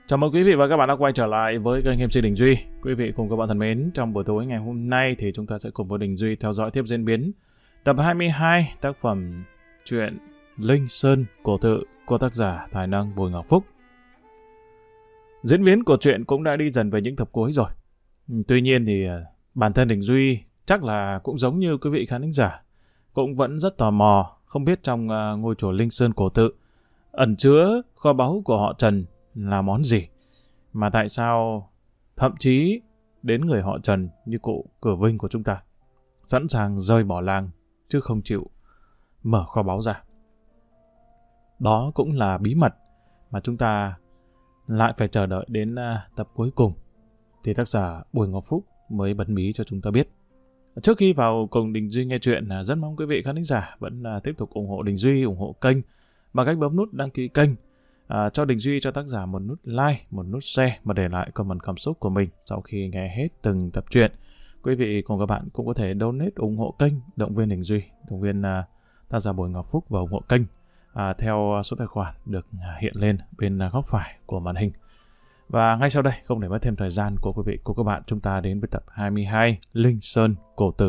Chào mừng quý vị và các bạn đã quay trở lại với kênh MC Đình Duy. Quý vị cùng các bạn thân mến, trong buổi tối ngày hôm nay thì chúng ta sẽ cùng với Đình Duy theo dõi tiếp diễn biến tập 22 tác phẩm truyện Linh Sơn Cổ Tự của tác giả tài năng Bùi Ngọc Phúc. Diễn biến của truyện cũng đã đi dần về những tập cuối rồi. Tuy nhiên thì bản thân Đình Duy chắc là cũng giống như quý vị khán thính giả, cũng vẫn rất tò mò không biết trong ngôi chùa Linh Sơn Cổ Tự ẩn chứa kho báu của họ Trần là món gì, mà tại sao thậm chí đến người họ Trần như cụ Cửa Vinh của chúng ta sẵn sàng rời bỏ làng chứ không chịu mở kho báu ra. Đó cũng là bí mật mà chúng ta lại phải chờ đợi đến tập cuối cùng thì tác giả Bùi Ngọc Phúc mới bật mí cho chúng ta biết. Trước khi vào cùng Đình Duy nghe chuyện, rất mong quý vị khán thính giả vẫn tiếp tục ủng hộ Đình Duy, ủng hộ kênh bằng cách bấm nút đăng ký kênh, cho Đình Duy, cho tác giả một nút like, một nút share và để lại comment cảm xúc của mình sau khi nghe hết từng tập truyện. Quý vị cùng các bạn cũng có thể donate ủng hộ kênh, động viên Đình Duy, động viên tác giả Bùi Ngọc Phúc và ủng hộ kênh theo số tài khoản được hiện lên bên góc phải của màn hình. Và ngay sau đây, không để mất thêm thời gian của quý vị cùng các bạn, chúng ta đến với tập 22 Linh Sơn Cổ Tự.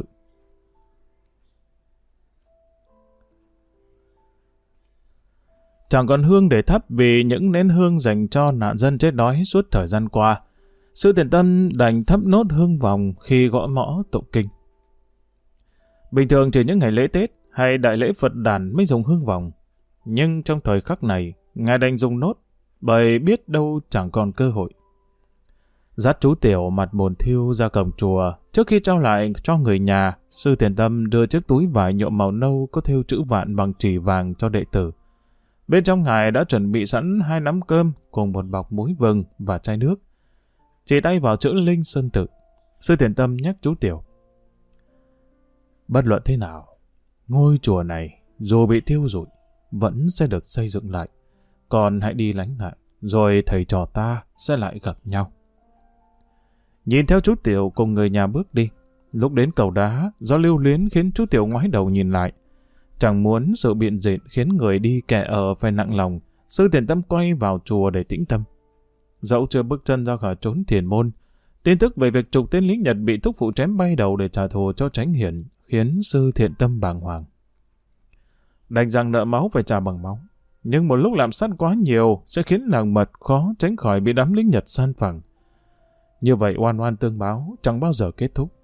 Chẳng còn hương để thắp vì những nén hương dành cho nạn dân chết đói suốt thời gian qua. Sư Thiện Tâm đành thắp nốt hương vòng khi gõ mõ tụng kinh. Bình thường chỉ những ngày lễ Tết hay đại lễ Phật đản mới dùng hương vòng. Nhưng trong thời khắc này, Ngài đành dùng nốt, bởi biết đâu chẳng còn cơ hội. Dắt chú Tiểu mặt buồn thiu ra cổng chùa, trước khi trao lại cho người nhà, Sư Thiện Tâm đưa chiếc túi vải nhuộm màu nâu có thêu chữ vạn bằng chỉ vàng cho đệ tử. Bên trong Ngài đã chuẩn bị sẵn 2 nắm cơm cùng một bọc muối vừng và chai nước. Chỉ tay vào chữ Linh Sơn Tự, Sư Thiện Tâm nhắc chú Tiểu. Bất luận thế nào, ngôi chùa này dù bị thiêu rụi vẫn sẽ được xây dựng lại. Còn hãy đi lánh nạn, rồi thầy trò ta sẽ lại gặp nhau. Nhìn theo chú Tiểu cùng người nhà bước đi, lúc đến cầu đá, do lưu luyến khiến chú Tiểu ngoái đầu nhìn lại. Chẳng muốn sự biện diện khiến người đi kẻ ở phải nặng lòng, Sư Thiện Tâm quay vào chùa để tĩnh tâm. Dẫu chưa bước chân ra khỏi chốn thiền môn, tin tức về việc chục tên lính Nhật bị thúc phụ chém bay đầu để trả thù cho Chánh Hiển khiến Sư Thiện Tâm bàng hoàng. Đành rằng nợ máu phải trả bằng máu, nhưng một lúc làm sát quá nhiều sẽ khiến làng Mật khó tránh khỏi bị đám lính Nhật san phẳng. Như vậy oan oan tương báo chẳng bao giờ kết thúc.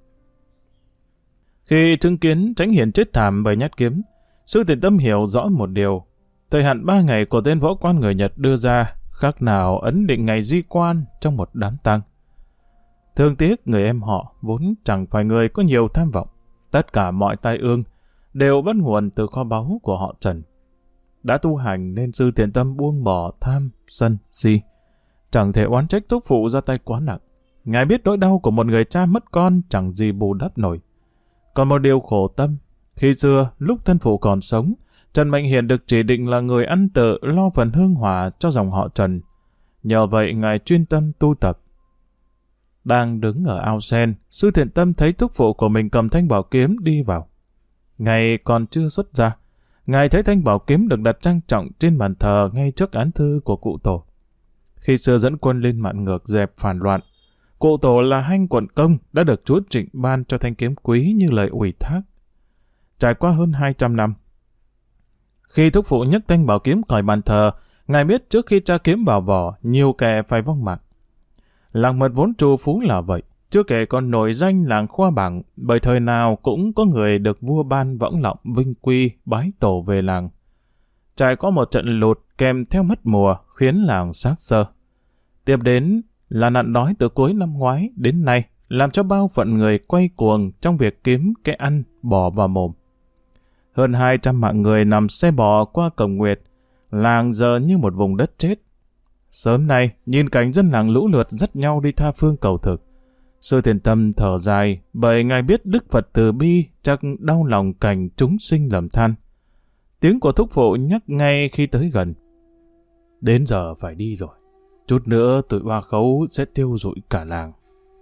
Khi chứng kiến Chánh Hiển chết thảm bởi nhát kiếm, Sư Thiện Tâm hiểu rõ một điều. Thời hạn 3 ngày của tên võ quan người Nhật đưa ra khác nào ấn định ngày di quan trong một đám tang. Thương tiếc người em họ vốn chẳng phải người có nhiều tham vọng. Tất cả mọi tai ương đều bắt nguồn từ kho báu của họ Trần. Đã tu hành nên Sư Thiện Tâm buông bỏ tham, sân, si. Chẳng thể oán trách thúc phụ ra tay quá nặng. Ngài biết nỗi đau của một người cha mất con chẳng gì bù đắp nổi. Còn một điều khổ tâm, khi xưa lúc thân phụ còn sống, Trần Mạnh Hiền được chỉ định là người ăn tự lo phần hương hỏa cho dòng họ Trần. Nhờ vậy Ngài chuyên tâm tu tập. Đang đứng ở ao sen, Sư Thiện Tâm thấy thúc phụ của mình cầm thanh bảo kiếm đi vào. Ngài còn chưa xuất ra, Ngài thấy thanh bảo kiếm được đặt trang trọng trên bàn thờ ngay trước án thư của cụ tổ. Khi xưa dẫn quân lên mạn ngược dẹp phản loạn, cụ tổ là Hanh quận công đã được Chúa Trịnh ban cho thanh kiếm quý như lời ủy thác. Trải qua hơn 200 năm, khi thúc phụ nhấc thanh bảo kiếm khỏi bàn thờ, Ngài biết trước khi tra kiếm vào vỏ, nhiều kẻ phải vong mạng. Làng Mật vốn trù phú là vậy, chưa kể còn nổi danh làng khoa bảng, bởi thời nào cũng có người được vua ban võng lọng vinh quy bái tổ về làng. Trải qua một trận lụt kèm theo mất mùa khiến làng xác xơ. Tiếp đến là nạn đói từ cuối năm ngoái đến nay, làm cho bao phận người quay cuồng trong việc kiếm cái ăn bỏ vào mồm. Hơn 200 mạng người nằm xe bò qua cổng Nguyệt, làng giờ như một vùng đất chết. Sớm nay, nhìn cảnh dân làng lũ lượt dắt nhau đi tha phương cầu thực. Sư Thiện Tâm thở dài, bởi Ngài biết Đức Phật từ bi chắc đau lòng cảnh chúng sinh lầm than. Tiếng của thúc phụ nhắc ngay khi tới gần. Đến giờ phải đi rồi. Chút nữa tụi Hoa Khấu sẽ tiêu rụi cả làng.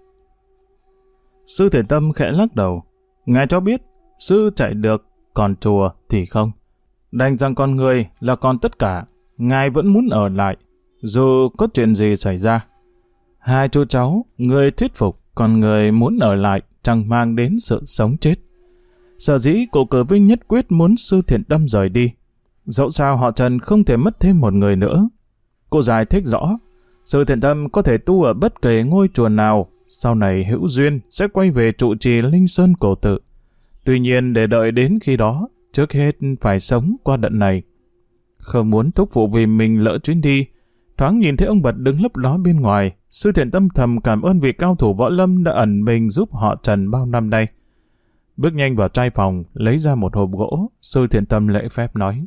Sư Thiện Tâm khẽ lắc đầu. Ngài cho biết, sư chạy được, còn chùa thì không. Đành rằng con người là còn tất cả, Ngài vẫn muốn ở lại. dù có chuyện gì xảy ra. Hai chú cháu, người thuyết phục, còn người muốn ở lại chẳng mang đến sự sống chết. Sở dĩ cụ Cử Vinh nhất quyết muốn Sư Thiện Tâm rời đi. Dẫu sao họ Trần không thể mất thêm một người nữa. Cụ giải thích rõ, Sư Thiện Tâm có thể tu ở bất kể ngôi chùa nào, sau này hữu duyên sẽ quay về trụ trì Linh Sơn Cổ Tự. Tuy nhiên để đợi đến khi đó, trước hết phải sống qua đợt này. Không muốn thúc phụ vì mình lỡ chuyến đi, thoáng nhìn thấy ông Bật đứng lấp ló bên ngoài, Sư Thiện Tâm thầm cảm ơn vị cao thủ võ lâm đã ẩn mình giúp họ Trần bao năm nay. Bước nhanh vào trai phòng, lấy ra một hộp gỗ, Sư Thiện Tâm lễ phép nói.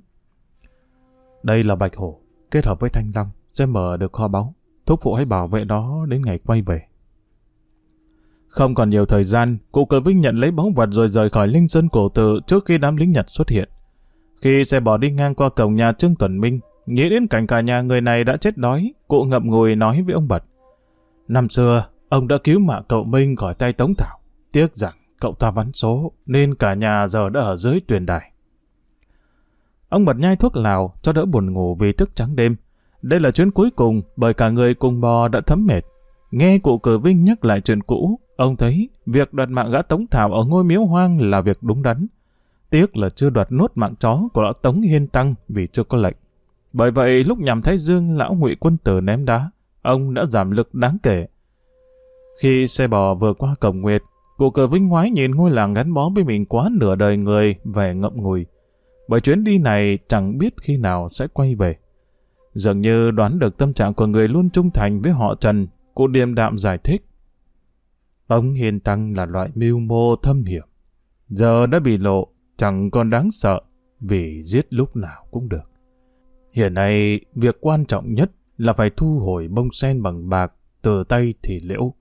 Đây là bạch hổ, kết hợp với thanh long, sẽ mở được kho báu. Thúc phụ hãy bảo vệ đó đến ngày quay về. Không còn nhiều thời gian, cụ Cử Vinh nhận lấy báu vật rồi rời khỏi Linh Sơn Cổ Tự trước khi đám lính Nhật xuất hiện. Khi xe bò đi ngang qua cổng nhà Trương Tuần Minh, nghĩ đến cảnh cả nhà người này đã chết đói, cụ ngậm ngùi nói với ông Bật. Năm xưa, ông đã cứu mạng cậu Minh khỏi tay Tống Thảo. Tiếc rằng cậu ta vắn số, nên cả nhà giờ đã ở dưới tuyền đài. Ông Bật nhai thuốc lào cho đỡ buồn ngủ vì thức trắng đêm. Đây là chuyến cuối cùng bởi cả người cùng bò đã thấm mệt. Nghe cụ Cử Vinh nhắc lại chuyện cũ, ông thấy việc đoạt mạng gã Tống Thảo ở ngôi miếu hoang là việc đúng đắn. Tiếc là chưa đoạt nốt mạng chó của lão Tống Hiên Tăng vì chưa có lệnh. Bởi vậy lúc nhằm Thái Dương lão Ngụy Quân Tử ném đá, ông đã giảm lực đáng kể. Khi xe bò vừa qua cổng Nguyệt, cụ Cử Vinh ngoái nhìn ngôi làng gắn bó với mình quá nửa đời người vẻ ngậm ngùi. Bởi chuyến đi này chẳng biết khi nào sẽ quay về. Dường như đoán được tâm trạng của người luôn trung thành với họ Trần, cụ điềm đạm giải thích. Tống Hiên Tăng là loại mưu mô thâm hiểm. Giờ đã bị lộ, chẳng còn đáng sợ, vì giết lúc nào cũng được. Hiện nay, việc quan trọng nhất là phải thu hồi bông sen bằng bạc từ tay Thì Liễu.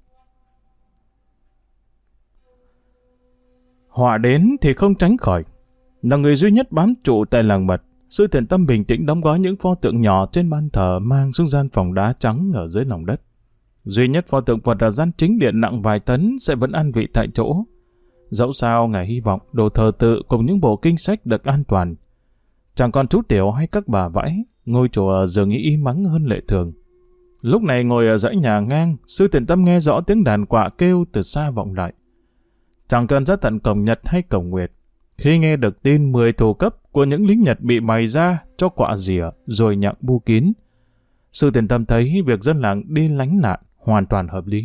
Họa đến thì không tránh khỏi. Là người duy nhất bám trụ tại làng Mật, Sư Thiện Tâm bình tĩnh đóng gói những pho tượng nhỏ trên ban thờ mang xuống gian phòng đá trắng ở dưới lòng đất. Duy nhất pho tượng Phật ở gian chính điện nặng vài tấn sẽ vẫn an vị tại chỗ. Dẫu sao ngài hy vọng đồ thờ tự cùng những bộ kinh sách được an toàn. Chẳng còn chú Tiểu hay các bà vãi, ngôi chùa dường như im mắng hơn lệ thường. Lúc này ngồi ở dãy nhà ngang, Sư Thiện Tâm nghe rõ tiếng đàn quạ kêu từ xa vọng lại. Chẳng cần ra tận cổng Nhật hay cổng Nguyệt, khi nghe được tin 10 thủ cấp của những lính Nhật bị bày ra cho quạ rỉa rồi nhặng bu kín, Sư Thiện Tâm thấy việc dân làng đi lánh nạn hoàn toàn hợp lý.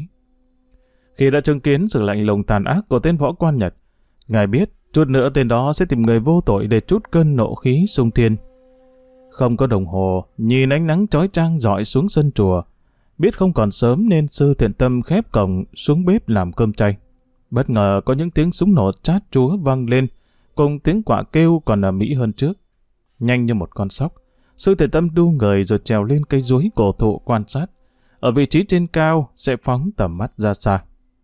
Khi đã chứng kiến sự lạnh lùng tàn ác của tên võ quan Nhật, ngài biết chút nữa tên đó sẽ tìm người vô tội để trút cơn nộ khí xung thiên. Không có đồng hồ, nhìn ánh nắng chói chang rọi xuống sân chùa, biết không còn sớm nên Sư Thiện Tâm khép cổng xuống bếp làm cơm chay. Bất ngờ có những tiếng súng nổ chát chúa vang lên, cùng tiếng quạ kêu còn ầm ĩ hơn trước. Nhanh như một con sóc, Sư Thiện Tâm đu người rồi trèo lên cây chuối cổ thụ quan sát. Ở vị trí trên cao sẽ phóng tầm mắt ra xa.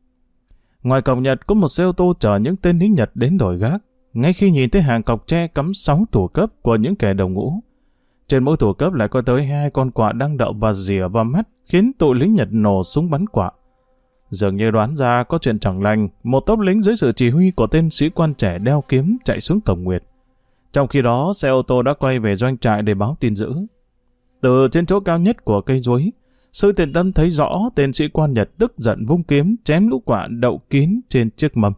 Ngoài cổng Nhật có một xe ô tô chở những tên lính Nhật đến đổi gác. Ngay khi nhìn thấy hàng cọc tre cắm 6 thủ cấp của những kẻ đồng ngũ, trên mỗi thủ cấp lại có tới 2 con quạ đang đậu và rỉa vào mắt, khiến tụi lính Nhật nổ súng bắn quạ. Dường như đoán ra có chuyện chẳng lành, một tốp lính dưới sự chỉ huy của tên sĩ quan trẻ đeo kiếm chạy xuống cổng Nguyệt. Trong khi đó, xe ô tô đã quay về doanh trại để báo tin dữ. Từ trên chỗ cao nhất của cây chuối, Sư Thiện Tâm thấy rõ tên sĩ quan Nhật tức giận vung kiếm chém lũ quạ đậu kín trên chiếc mâm.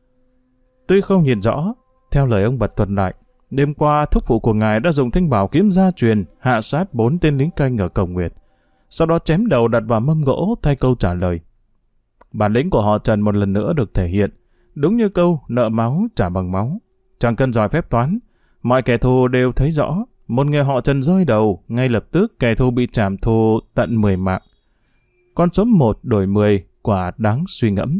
Tuy không nhìn rõ, theo lời ông Bật thuật lại, đêm qua thúc phụ của ngài đã dùng thanh bảo kiếm gia truyền hạ sát 4 tên lính canh ở cổng Nguyệt, sau đó chém đầu đặt vào mâm gỗ thay câu trả lời. Bản lĩnh của họ Trần một lần nữa được thể hiện, đúng như câu nợ máu trả bằng máu. Chẳng cần giỏi phép toán, mọi kẻ thù đều thấy rõ, một người họ Trần rơi đầu, ngay lập tức kẻ thù bị trảm thù tận 10 mạng. Con số 1 đổi 10, quả đáng suy ngẫm.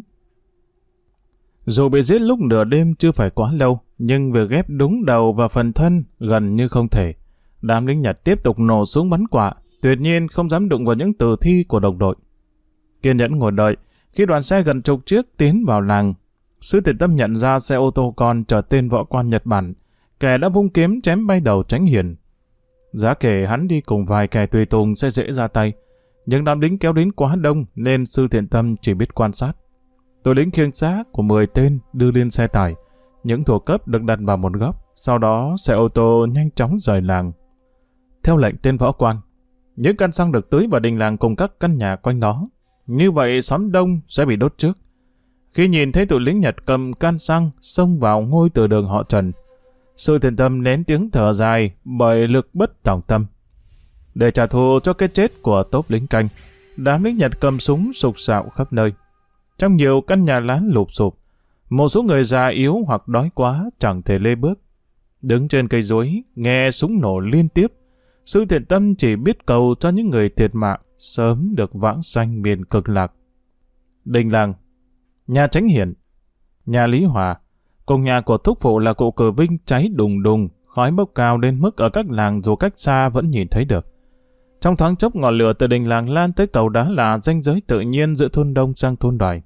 Dù bị giết lúc nửa đêm chưa phải quá lâu, nhưng việc ghép đúng đầu và phần thân gần như không thể. Đám lính Nhật tiếp tục nổ súng bắn quạ, tuyệt nhiên không dám đụng vào những tử thi của đồng đội. Kiên nhẫn ngồi đợi, khi đoàn xe gần chục chiếc tiến vào làng, Sư Thiện Tâm nhận ra xe ô tô con chở tên võ quan Nhật Bản, kẻ đã vung kiếm chém bay đầu Tránh Hiền. Giá kể hắn đi cùng vài kẻ tùy tùng sẽ dễ ra tay, nhưng đám lính kéo đến quá đông nên Sư Thiện Tâm chỉ biết quan sát. Tụi lính khiêng xác của 10 tên đưa lên xe tải, những thủ cấp được đặt vào một góc, sau đó xe ô tô nhanh chóng rời làng. Theo lệnh tên võ quan, những căn xăng được tưới vào đình làng cùng các căn nhà quanh đó. Như vậy xóm đông sẽ bị đốt trước. Khi nhìn thấy tụi lính Nhật cầm can xăng xông vào ngôi từ đường họ Trần, Sư Thiện Tâm nén tiếng thở dài bởi lực bất tòng tâm. Để trả thù cho cái chết của tốp lính canh, đám lính Nhật cầm súng sục sạo khắp nơi. Trong nhiều căn nhà lá lụp sụp, một số người già yếu hoặc đói quá chẳng thể lê bước. Đứng trên cây rối, nghe súng nổ liên tiếp, Sư Thiện Tâm chỉ biết cầu cho những người thiệt mạng sớm được vãng sanh miền cực lạc. Đình làng, nhà Chánh Hiển, nhà Lý Hòa, cùng nhà của thúc phụ là cụ Cử Vinh cháy đùng đùng, khói bốc cao đến mức ở các làng dù cách xa vẫn nhìn thấy được. Trong thoáng chốc ngọn lửa từ đình làng lan tới cầu đá là ranh giới tự nhiên giữa thôn đông sang thôn đoài.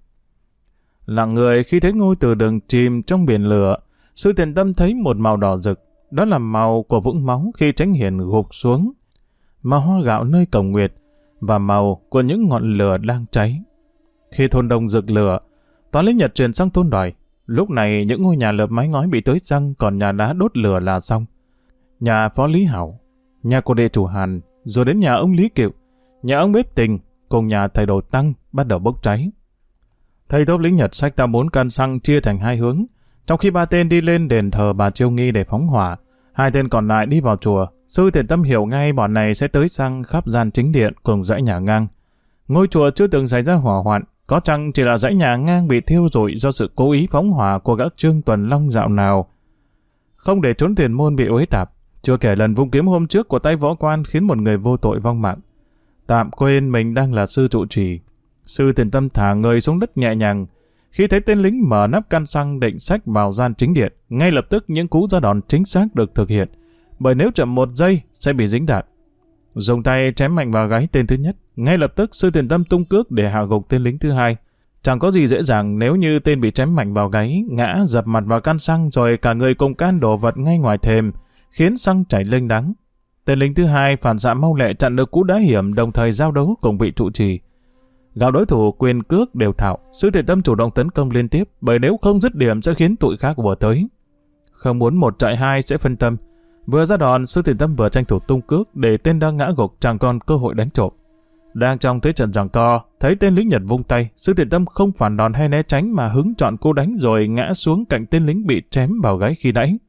Lặng người khi thấy ngôi từ đường chìm trong biển lửa, Sư Thiện Tâm thấy một màu đỏ rực, đó là màu của vũng máu khi Chánh Hiển gục xuống, màu hoa gạo nơi cổng nguyệt và màu của những ngọn lửa đang cháy. Khi thôn đông rực lửa, toán lính Nhật chuyển sang thôn đoài. Lúc này những ngôi nhà lợp mái ngói bị tưới xăng, còn nhà đá đốt lửa là xong. Nhà phó Lý Hảo, nhà của đệ chủ Hàn, rồi đến nhà ông Lý Kiệu, nhà ông bếp Tình, cùng nhà thầy Đồ Tăng bắt đầu bốc cháy. Thầy tốp lính Nhật xách 4 can xăng chia thành 2 hướng, trong khi 3 tên đi lên đền thờ bà Chiêu Nghi để phóng hỏa, 2 tên còn lại đi vào chùa. Sư Thiện Tâm hiểu ngay bọn này sẽ tới xăng khắp gian chính điện cùng dãy nhà ngang. Ngôi chùa chưa từng xảy ra hỏa hoạn, có chăng chỉ là dãy nhà ngang bị thiêu rụi do sự cố ý phóng hỏa của các Trương Tuần Long dạo nào. Không để trốn tiền môn bị uế tạp, chưa kể lần vung kiếm hôm trước của tay võ quan khiến một người vô tội vong mạng. Tạm quên mình đang là sư trụ trì. Sư Thiện Tâm thả người xuống đất nhẹ nhàng. Khi thấy tên lính mở nắp can xăng định xách vào gian chính điện, ngay lập tức những cú ra đòn chính xác được thực hiện, bởi nếu chậm 1 giây sẽ bị dính đạn. Dùng tay chém mạnh vào gáy tên thứ nhất, ngay lập tức Sư Thiện Tâm tung cước để hạ gục tên lính thứ hai. Chẳng có gì dễ dàng nếu như tên bị chém mạnh vào gáy, ngã dập mặt vào can xăng rồi cả người cùng can đổ vật ngay ngoài thềm, khiến xăng chảy lênh đắng. Tên lính thứ hai phản xạ mau lẹ chặn được cú đá hiểm, đồng thời giao đấu cùng vị trụ trì. Gặp đối thủ quyền cước đều thạo, Sư Thiện Tâm chủ động tấn công liên tiếp, bởi nếu không dứt điểm sẽ khiến tụi khác vừa tới. Không muốn 1 chạy 2 sẽ phân tâm. Vừa ra đòn, Sư Thiện Tâm vừa tranh thủ tung cước để tên đang ngã gục chẳng còn cơ hội đánh trộm. Đang trong thế trận giằng co, thấy tên lính Nhật vung tay, Sư Thiện Tâm không phản đòn hay né tránh mà hứng chọn cú đánh rồi ngã xuống cạnh tên lính bị chém vào gáy khi nãy.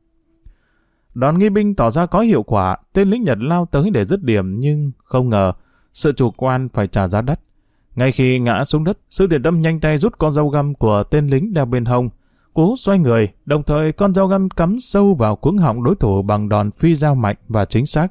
Đòn nghi binh tỏ ra có hiệu quả, tên lính Nhật lao tới để dứt điểm nhưng không ngờ sự chủ quan phải trả giá đắt. Ngay khi ngã xuống đất, Sư Thiện Tâm nhanh tay rút con dao găm của tên lính đeo bên hông, cố xoay người, đồng thời con dao găm cắm sâu vào cuống họng đối thủ bằng đòn phi dao mạnh và chính xác.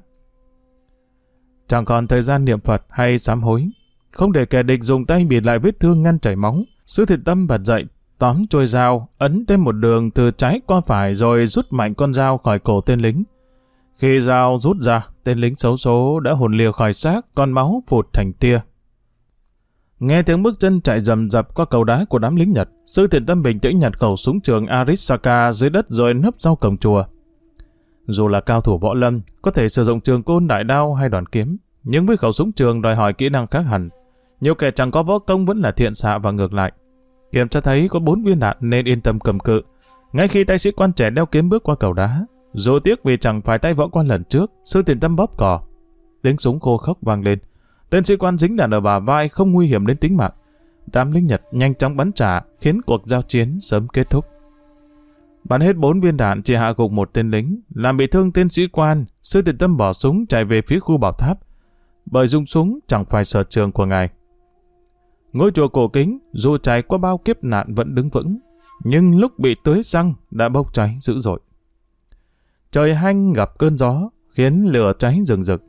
Chẳng còn thời gian niệm Phật hay sám hối, không để kẻ địch dùng tay bịt lại vết thương ngăn chảy máu, Sư Thiện Tâm bật dậy, tóm chuôi dao, ấn thêm một đường từ trái qua phải rồi rút mạnh con dao khỏi cổ tên lính. Khi dao rút ra, tên lính xấu số đã hồn lìa khỏi xác, con máu phụt thành tia. Nghe tiếng bước chân chạy rầm rập qua cầu đá của đám lính Nhật, Sư Thiện Tâm bình tĩnh nhặt khẩu súng trường Arisaka dưới đất rồi nấp sau cổng chùa. Dù là cao thủ võ lâm, có thể sử dụng trường côn, đại đao hay đòn kiếm, nhưng với khẩu súng trường đòi hỏi kỹ năng khác hẳn. Nhiều kẻ chẳng có võ công vẫn là thiện xạ và ngược lại. Kiểm tra thấy có 4 viên đạn nên yên tâm cầm cự. Ngay khi tay sĩ quan trẻ đeo kiếm bước qua cầu đá, dù tiếc vì chẳng phải tay võ quan lần trước, Sư Thiện Tâm bóp cò. Tiếng súng khô khốc vang lên. Tên sĩ quan dính đạn ở bả vai không nguy hiểm đến tính mạng. Đám lính Nhật nhanh chóng bắn trả, khiến cuộc giao chiến sớm kết thúc. Bắn hết 4 viên đạn chỉ hạ gục một tên lính, làm bị thương tên sĩ quan. Sư Thiện Tâm bỏ súng chạy về phía khu bảo tháp, bởi dùng súng chẳng phải sở trường của ngài. Ngôi chùa cổ kính dù trải qua bao kiếp nạn vẫn đứng vững, nhưng lúc bị tưới xăng đã bốc cháy dữ dội. Trời hanh gặp cơn gió khiến lửa cháy rừng rực.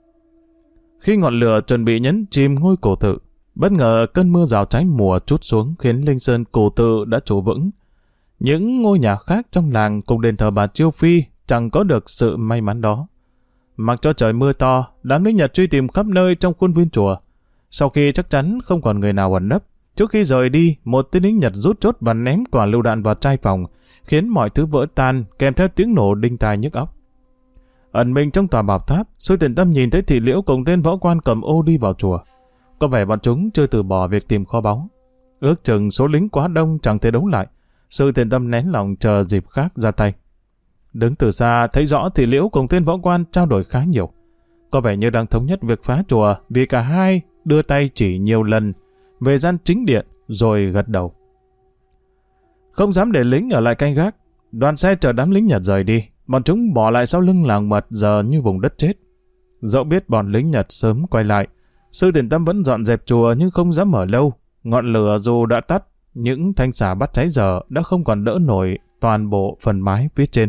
Khi ngọn lửa chuẩn bị nhấn chìm ngôi cổ tự, bất ngờ cơn mưa rào cháy mùa trút xuống khiến linh sơn cổ tự đã trụ vững. Những ngôi nhà khác trong làng cùng đền thờ bà Chiêu Phi chẳng có được sự may mắn đó. Mặc cho trời mưa to, đám lính Nhật truy tìm khắp nơi trong khuôn viên chùa. Sau khi chắc chắn không còn người nào ẩn nấp, trước khi rời đi, một tên lính Nhật rút chốt và ném quả lựu đạn vào trai phòng, khiến mọi thứ vỡ tan kèm theo tiếng nổ đinh tai nhức óc. Ẩn mình trong tòa bảo tháp, Sư Thiện Tâm nhìn thấy Thị Liễu cùng tên võ quan cầm ô đi vào chùa. Có vẻ bọn chúng chưa từ bỏ việc tìm kho báu. Ước chừng số lính quá đông chẳng thể đấu lại. Sư Thiện Tâm nén lòng chờ dịp khác ra tay. Đứng từ xa thấy rõ Thị Liễu cùng tên võ quan trao đổi khá nhiều. có vẻ như đang thống nhất việc phá chùa vì cả hai đưa tay chỉ nhiều lần về gian chính điện rồi gật đầu. Không dám để lính ở lại canh gác, đoàn xe chở đám lính Nhật rời đi, bọn chúng bỏ lại sau lưng làng mật giờ như vùng đất chết. Dẫu biết bọn lính Nhật sớm quay lại, Sư Tiền Tâm vẫn dọn dẹp chùa nhưng không dám ở lâu. Ngọn lửa dù đã tắt, những thanh xà bắt cháy giờ đã không còn đỡ nổi toàn bộ phần mái phía trên.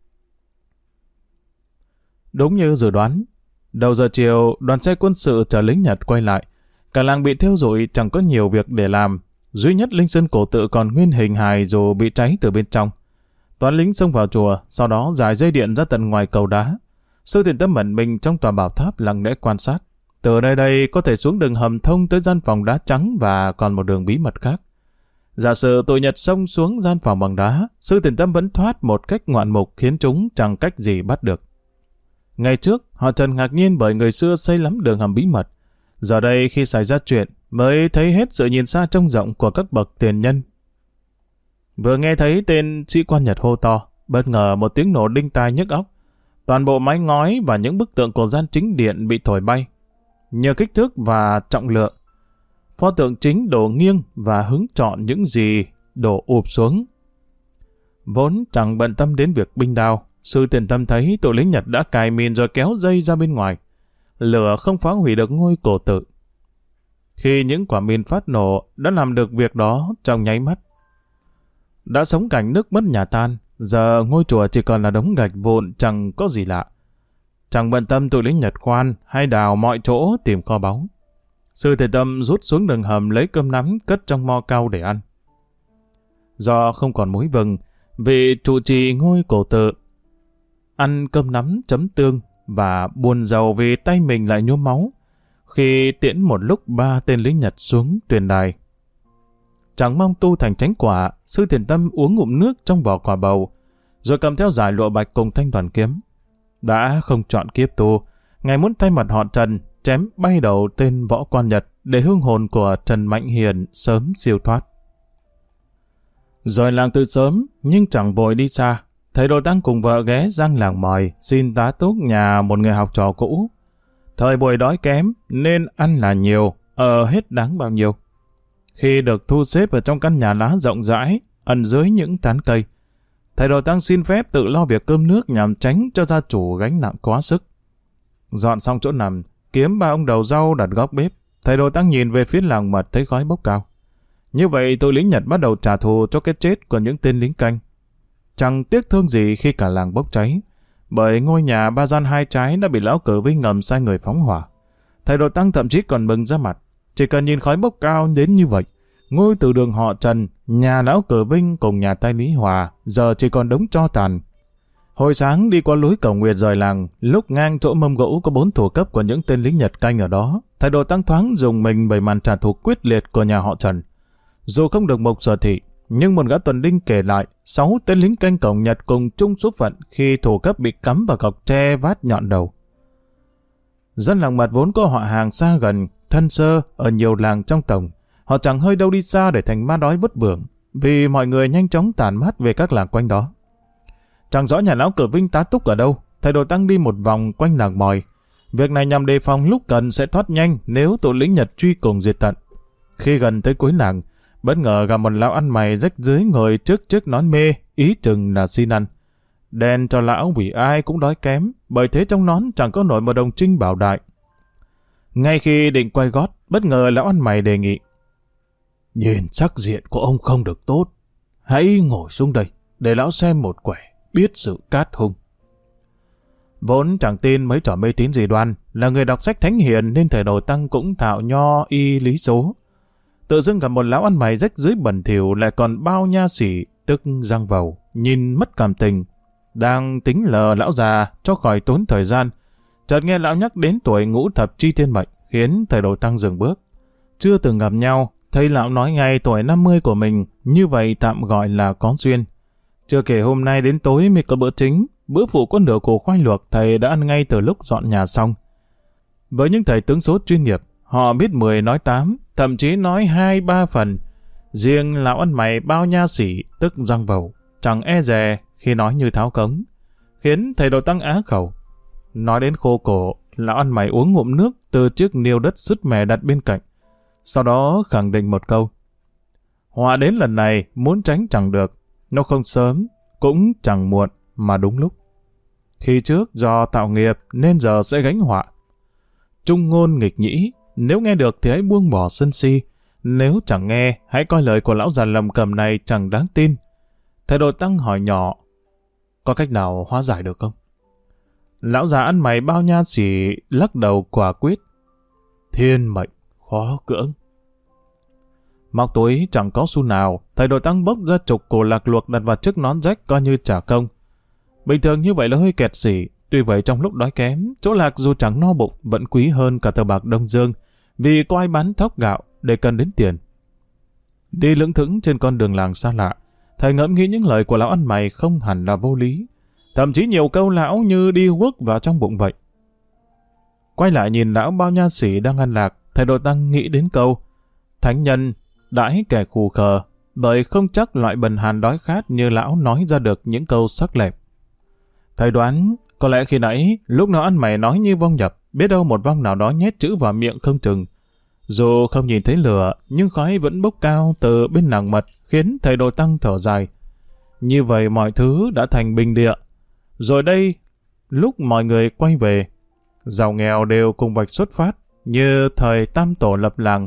Đúng như dự đoán, đầu giờ chiều, đoàn xe quân sự chở lính Nhật quay lại. Cả làng bị thiêu rụi, chẳng có nhiều việc để làm. Duy nhất Linh Sơn Cổ Tự còn nguyên hình hài dù bị cháy từ bên trong. Toán lính xông vào chùa, sau đó dài dây điện ra tận ngoài cầu đá. Sư Tiền Tâm ẩn mình trong tòa bảo tháp lặng lẽ quan sát. Từ nơi đây có thể xuống đường hầm thông tới gian phòng đá trắng và còn một đường bí mật khác. Giả sử tụi Nhật xông xuống gian phòng bằng đá, Sư Tiền Tâm vẫn thoát một cách ngoạn mục khiến chúng chẳng cách gì bắt được. Ngày trước, họ Trần ngạc nhiên bởi người xưa xây lắm đường hầm bí mật. Giờ đây khi xảy ra chuyện, mới thấy hết sự nhìn xa trông rộng của các bậc tiền nhân. Vừa nghe thấy tên sĩ quan Nhật hô to, bất ngờ một tiếng nổ đinh tai nhức óc. Toàn bộ mái ngói và những bức tượng của gian chính điện bị thổi bay. Nhờ kích thước và trọng lượng, pho tượng chính đổ nghiêng và hứng chọn những gì đổ ụp xuống. Vốn chẳng bận tâm đến việc binh đao, Sư Tiền Tâm thấy tụi lính Nhật đã cài mìn rồi kéo dây ra bên ngoài. Lửa không phá hủy được ngôi cổ tự. Khi những quả mìn phát nổ đã làm được việc đó trong nháy mắt. Đã sống cảnh nước mất nhà tan, giờ ngôi chùa chỉ còn là đống gạch vụn chẳng có gì lạ. Chẳng bận tâm tụi lính Nhật khoan hay đào mọi chỗ tìm kho báu. Sư Tiền Tâm rút xuống đường hầm lấy cơm nắm cất trong mo cao để ăn. Do không còn muối vừng, vị trụ trì ngôi cổ tự ăn cơm nắm chấm tương và buồn rầu vì tay mình lại nhuốm máu khi tiễn một lúc 3 tên lính Nhật xuống tuyền đài. Chẳng mong tu thành chánh quả, Sư Tiền Tâm uống ngụm nước trong vỏ quả bầu, rồi cầm theo dải lụa bạch cùng thanh đoàn kiếm. Đã không chọn kiếp tu, ngài muốn thay mặt họ Trần chém bay đầu tên võ quan Nhật để hương hồn của Trần Mạnh Hiền sớm siêu thoát. Rồi làng từ sớm nhưng chẳng vội đi xa, thầy Đồ Tăng cùng vợ ghé răng làng mời xin tá túc nhà một người học trò cũ. Thời buổi đói kém nên ăn là nhiều, ở hết đáng bao nhiêu. Khi được thu xếp ở trong căn nhà lá rộng rãi, ẩn dưới những tán cây, thầy Đồ Tăng xin phép tự lo việc cơm nước nhằm tránh cho gia chủ gánh nặng quá sức. Dọn xong chỗ nằm, kiếm 3 ông đầu rau đặt góc bếp, thầy Đồ Tăng nhìn về phía làng mật thấy khói bốc cao. Như vậy tụi lính Nhật bắt đầu trả thù cho cái chết của những tên lính canh. Chẳng tiếc thương gì khi cả làng bốc cháy, bởi ngôi nhà 3 gian 2 trái đã bị lão Cử Vinh ngầm sai người phóng hỏa. Thầy Đồ Tăng thậm chí còn mừng ra mặt, chỉ cần nhìn khói bốc cao đến như vậy, ngôi từ đường họ Trần, nhà lão Cử Vinh cùng nhà tay Lý Hòa giờ chỉ còn đống tro tàn. Hồi sáng đi qua lối cầu nguyệt rời làng, lúc ngang chỗ mâm gỗ có 4 thủ cấp của những tên lính Nhật canh ở đó, thầy Đồ Tăng thoáng dùng mình bởi màn trả thù quyết liệt của nhà họ Trần. Dù không được mục sở thị, nhưng một gã tuần đinh kể lại 6 tên lính canh cổng Nhật cùng chung số phận khi thủ cấp bị cắm vào cọc tre vát nhọn đầu. Dân làng mật vốn có họ hàng xa gần, thân sơ ở nhiều làng trong tổng, họ chẳng hơi đâu đi xa để thành ma đói bất bưởng, vì mọi người nhanh chóng tản mát về các làng quanh đó. Chẳng rõ nhà lão Cử Vinh tá túc ở đâu, thầy Đồ Tăng đi một vòng quanh làng mòi. Việc này nhằm đề phòng lúc cần sẽ thoát nhanh nếu tụi lính Nhật truy cùng diệt tận. Khi gần tới cuối làng, bất ngờ gặp một lão ăn mày rách rưới ngồi trước chiếc nón mê, ý chừng là xin ăn. Đèn cho lão vì ai cũng đói kém, bởi thế trong nón chẳng có nổi một đồng trinh bảo đại. Ngay khi định quay gót, bất ngờ lão ăn mày đề nghị: "Nhìn sắc diện của ông không được tốt, hãy ngồi xuống đây để lão xem một quẻ biết sự cát hung." Vốn chẳng tin mấy trò mê tín dị đoan, là người đọc sách thánh hiền nên thầy Đồ Tăng cũng thạo nho y lý số. Tự dưng gặp một lão ăn mày rách rưới bẩn thỉu lại còn bao nha sỉ, tức răng vầu, nhìn mất cảm tình. Đang tính lờ lão già cho khỏi tốn thời gian, chợt nghe lão nhắc đến tuổi ngũ thập chi thiên mệnh, khiến thầy Đồ Tăng dừng bước. Chưa từng gặp nhau, thấy lão nói ngay tuổi 50 của mình, như vậy tạm gọi là có duyên. Chưa kể hôm nay đến tối mới có bữa chính, bữa phụ có nửa củ khoai luộc thầy đã ăn ngay từ lúc dọn nhà xong. Với những thầy tướng số chuyên nghiệp, họ biết 10 nói 8, thậm chí nói 2-3 phần. Riêng lão ăn mày bao nha sỉ, tức răng vầu, chẳng e dè khi nói như tháo cống, khiến thầy Đồ Tăng á khẩu. Nói đến khô cổ, Lão ăn mày uống ngụm nước từ chiếc niêu đất sứt mẻ đặt bên cạnh. Sau đó khẳng định một câu. Họa đến lần này muốn tránh chẳng được. Nó không sớm, cũng chẳng muộn, mà đúng lúc. Khi trước do tạo nghiệp nên giờ sẽ gánh họa. Trung ngôn nghịch nhĩ, nếu nghe được thì hãy buông bỏ sân si. Nếu chẳng nghe, hãy coi lời của lão già lầm cầm này chẳng đáng tin. Thầy Đồ Tăng hỏi nhỏ, có cách nào hóa giải được không? Lão già ăn mày bao nha xỉ lắc đầu quả quyết. Thiên mệnh, khó cưỡng. Móc túi chẳng có xu nào, thầy Đồ Tăng bốc ra chục cổ lạc luộc đặt vào chiếc nón rách coi như trả công. Bình thường như vậy là hơi kẹt xỉ, tuy vậy trong lúc đói kém, chỗ lạc dù chẳng no bụng vẫn quý hơn cả tờ bạc Đông Dương, vì có ai bán thóc gạo để cần đến tiền. Đi lững thững trên con đường làng xa lạ, thầy ngẫm nghĩ những lời của lão ăn mày không hẳn là vô lý, thậm chí nhiều câu lão như đi guốc vào trong bụng vậy. Quay lại nhìn lão bao nha xỉ đang ăn lạc, thầy Đồ Tăng nghĩ đến câu thánh nhân đãi kẻ khù khờ, bởi không chắc loại bần hàn đói khát như lão nói ra được những câu sắc lẹm. Thầy đoán, có lẽ khi nãy, lúc nó ăn mày nói như vong nhập, biết đâu một vong nào đó nhét chữ vào miệng không chừng. Dù không nhìn thấy lửa, nhưng khói vẫn bốc cao từ bên nàng mật, khiến thầy Đồ Tăng thở dài. Như vậy mọi thứ đã thành bình địa. Rồi đây, lúc mọi người quay về, giàu nghèo đều cùng vạch xuất phát, như thời tam tổ lập làng.